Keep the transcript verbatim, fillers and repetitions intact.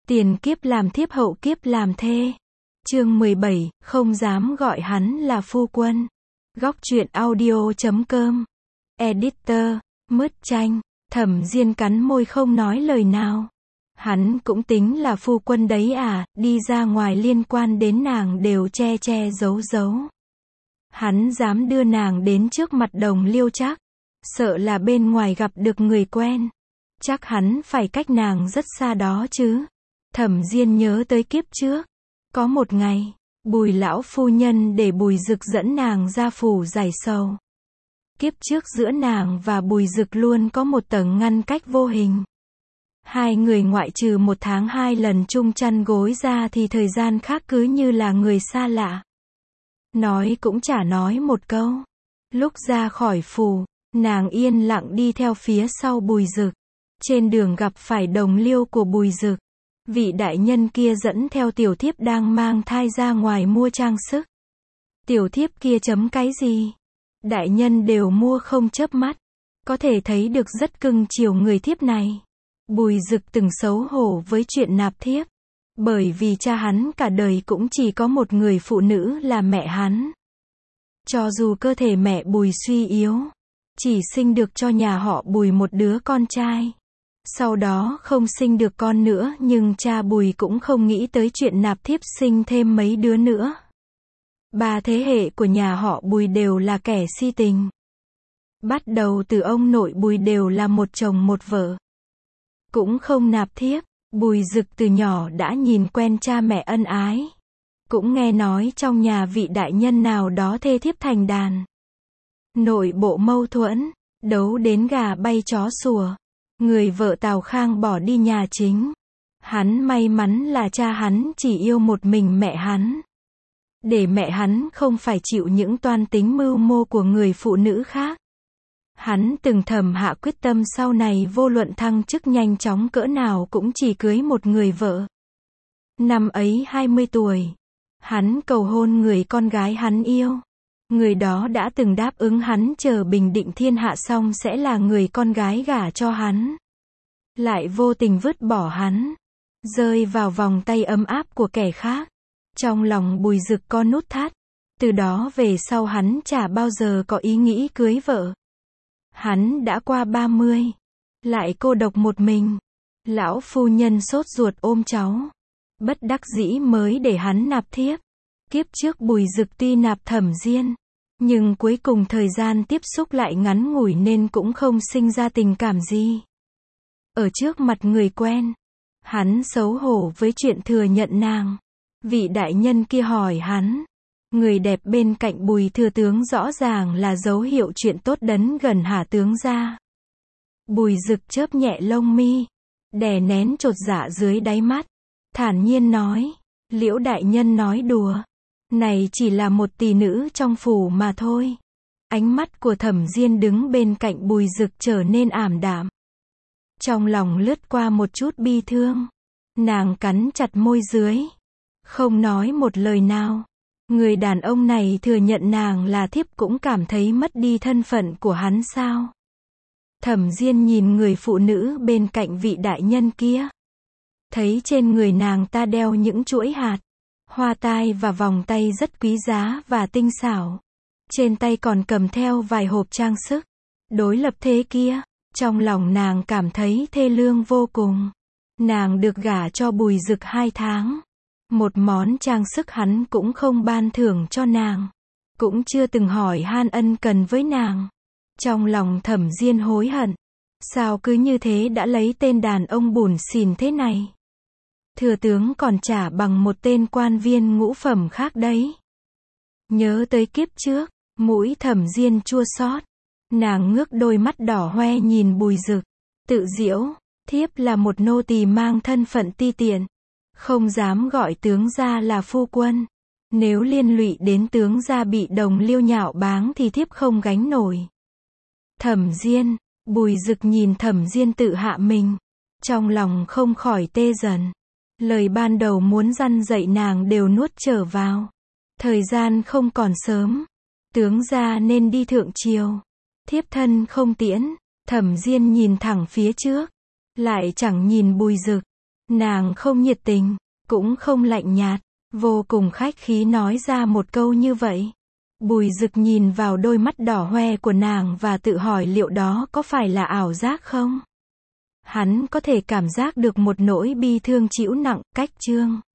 Tiền kiếp làm thiếp hậu kiếp làm thê. Chương mười bảy, không dám gọi hắn là phu quân. Góc truyện audio chấm com. Editor, Mứt Chanh. Thẩm Diên cắn môi không nói lời nào. Hắn cũng tính là phu quân đấy à, đi ra ngoài liên quan đến nàng đều che che giấu giấu. Hắn dám đưa nàng đến trước mặt Đồng Liêu chắc. Sợ là bên ngoài gặp được người quen. Chắc hắn phải cách nàng rất xa đó chứ. Thẩm Diên nhớ tới kiếp trước. Có một ngày, Bùi lão phu nhân để Bùi Dực dẫn nàng ra phủ giải sầu. Kiếp trước giữa nàng và Bùi Dực luôn có một tầng ngăn cách vô hình. Hai người ngoại trừ một tháng hai lần chung chăn gối ra thì thời gian khác cứ như là người xa lạ. Nói cũng chả nói một câu. Lúc ra khỏi phủ, nàng yên lặng đi theo phía sau Bùi Dực. Trên đường gặp phải Đồng Liêu của Bùi Dực. Vị đại nhân kia dẫn theo tiểu thiếp đang mang thai ra ngoài mua trang sức. Tiểu thiếp kia chấm cái gì? Đại nhân đều mua không chớp mắt. Có thể thấy được rất cưng chiều người thiếp này. Bùi Dực từng xấu hổ với chuyện nạp thiếp. Bởi vì cha hắn cả đời cũng chỉ có một người phụ nữ là mẹ hắn. Cho dù cơ thể mẹ Bùi suy yếu, chỉ sinh được cho nhà họ Bùi một đứa con trai. Sau đó không sinh được con nữa, nhưng cha Bùi cũng không nghĩ tới chuyện nạp thiếp sinh thêm mấy đứa nữa. Ba thế hệ của nhà họ Bùi đều là kẻ si tình. Bắt đầu từ ông nội Bùi đều là một chồng một vợ. Cũng không nạp thiếp. Bùi Dực từ nhỏ đã nhìn quen cha mẹ ân ái. Cũng nghe nói trong nhà vị đại nhân nào đó thê thiếp thành đàn. Nội bộ mâu thuẫn, đấu đến gà bay chó sủa. Người vợ Tào Khang bỏ đi nhà chính. Hắn may mắn là cha hắn chỉ yêu một mình mẹ hắn. Để mẹ hắn không phải chịu những toan tính mưu mô của người phụ nữ khác. Hắn từng thầm hạ quyết tâm sau này vô luận thăng chức nhanh chóng cỡ nào cũng chỉ cưới một người vợ. Năm ấy hai mươi tuổi. Hắn cầu hôn người con gái hắn yêu. Người đó đã từng đáp ứng hắn chờ bình định thiên hạ xong sẽ là người con gái gả cho hắn. Lại vô tình vứt bỏ hắn. Rơi vào vòng tay ấm áp của kẻ khác. Trong lòng Bùi Dực có nút thắt. Từ đó về sau hắn chả bao giờ có ý nghĩ cưới vợ. Hắn đã qua ba mươi. Lại cô độc một mình. Lão phu nhân sốt ruột ôm cháu. Bất đắc dĩ mới để hắn nạp thiếp. Kiếp trước Bùi Dực tuy nạp Thẩm Diên. Nhưng cuối cùng thời gian tiếp xúc lại ngắn ngủi nên cũng không sinh ra tình cảm gì. Ở trước mặt người quen. Hắn xấu hổ với chuyện thừa nhận nàng. Vị đại nhân kia hỏi hắn. Người đẹp bên cạnh Bùi thừa tướng rõ ràng là dấu hiệu chuyện tốt đấn gần hả tướng ra. Bùi Dực chớp nhẹ lông mi. Đè nén chột dạ dưới đáy mắt. Thản nhiên nói. Liễu đại nhân nói đùa. Này chỉ là một tỷ nữ trong phủ mà thôi. Ánh mắt của Thẩm Diên đứng bên cạnh Bùi Dực trở nên ảm đạm. Trong lòng lướt qua một chút bi thương. Nàng cắn chặt môi dưới. Không nói một lời nào. Người đàn ông này thừa nhận nàng là thiếp cũng cảm thấy mất đi thân phận của hắn sao? Thẩm Diên nhìn người phụ nữ bên cạnh vị đại nhân kia. Thấy trên người nàng ta đeo những chuỗi hạt, hoa tai và vòng tay rất quý giá và tinh xảo. Trên tay còn cầm theo vài hộp trang sức. Đối lập thế kia, trong lòng nàng cảm thấy thê lương vô cùng. Nàng được gả cho Bùi Dực hai tháng. Một món trang sức hắn cũng không ban thưởng cho nàng. Cũng chưa từng hỏi han ân cần với nàng. Trong lòng Thẩm Diên hối hận. Sao cứ như thế đã lấy tên đàn ông bủn xỉn thế này. Thừa tướng còn trả bằng một tên quan viên ngũ phẩm khác đấy. Nhớ tới kiếp trước, mũi Thẩm Diên chua xót. Nàng ngước đôi mắt đỏ hoe nhìn Bùi Dực. Tự giễu, thiếp là một nô tỳ mang thân phận ti tiện. Không dám gọi tướng gia là phu quân. Nếu liên lụy đến tướng gia bị Đồng Liêu nhạo báng thì thiếp không gánh nổi. Thẩm Diên, Bùi Dực nhìn Thẩm Diên tự hạ mình. Trong lòng không khỏi tê dần. Lời ban đầu muốn răn dạy nàng đều nuốt trở vào. Thời gian không còn sớm. Tướng gia nên đi thượng triều. Thiếp thân không tiễn. Thẩm Diên nhìn thẳng phía trước. Lại chẳng nhìn Bùi Dực. Nàng không nhiệt tình, cũng không lạnh nhạt, vô cùng khách khí nói ra một câu như vậy. Bùi Dực nhìn vào đôi mắt đỏ hoe của nàng và tự hỏi liệu đó có phải là ảo giác không? Hắn có thể cảm giác được một nỗi bi thương trĩu nặng, cách chương.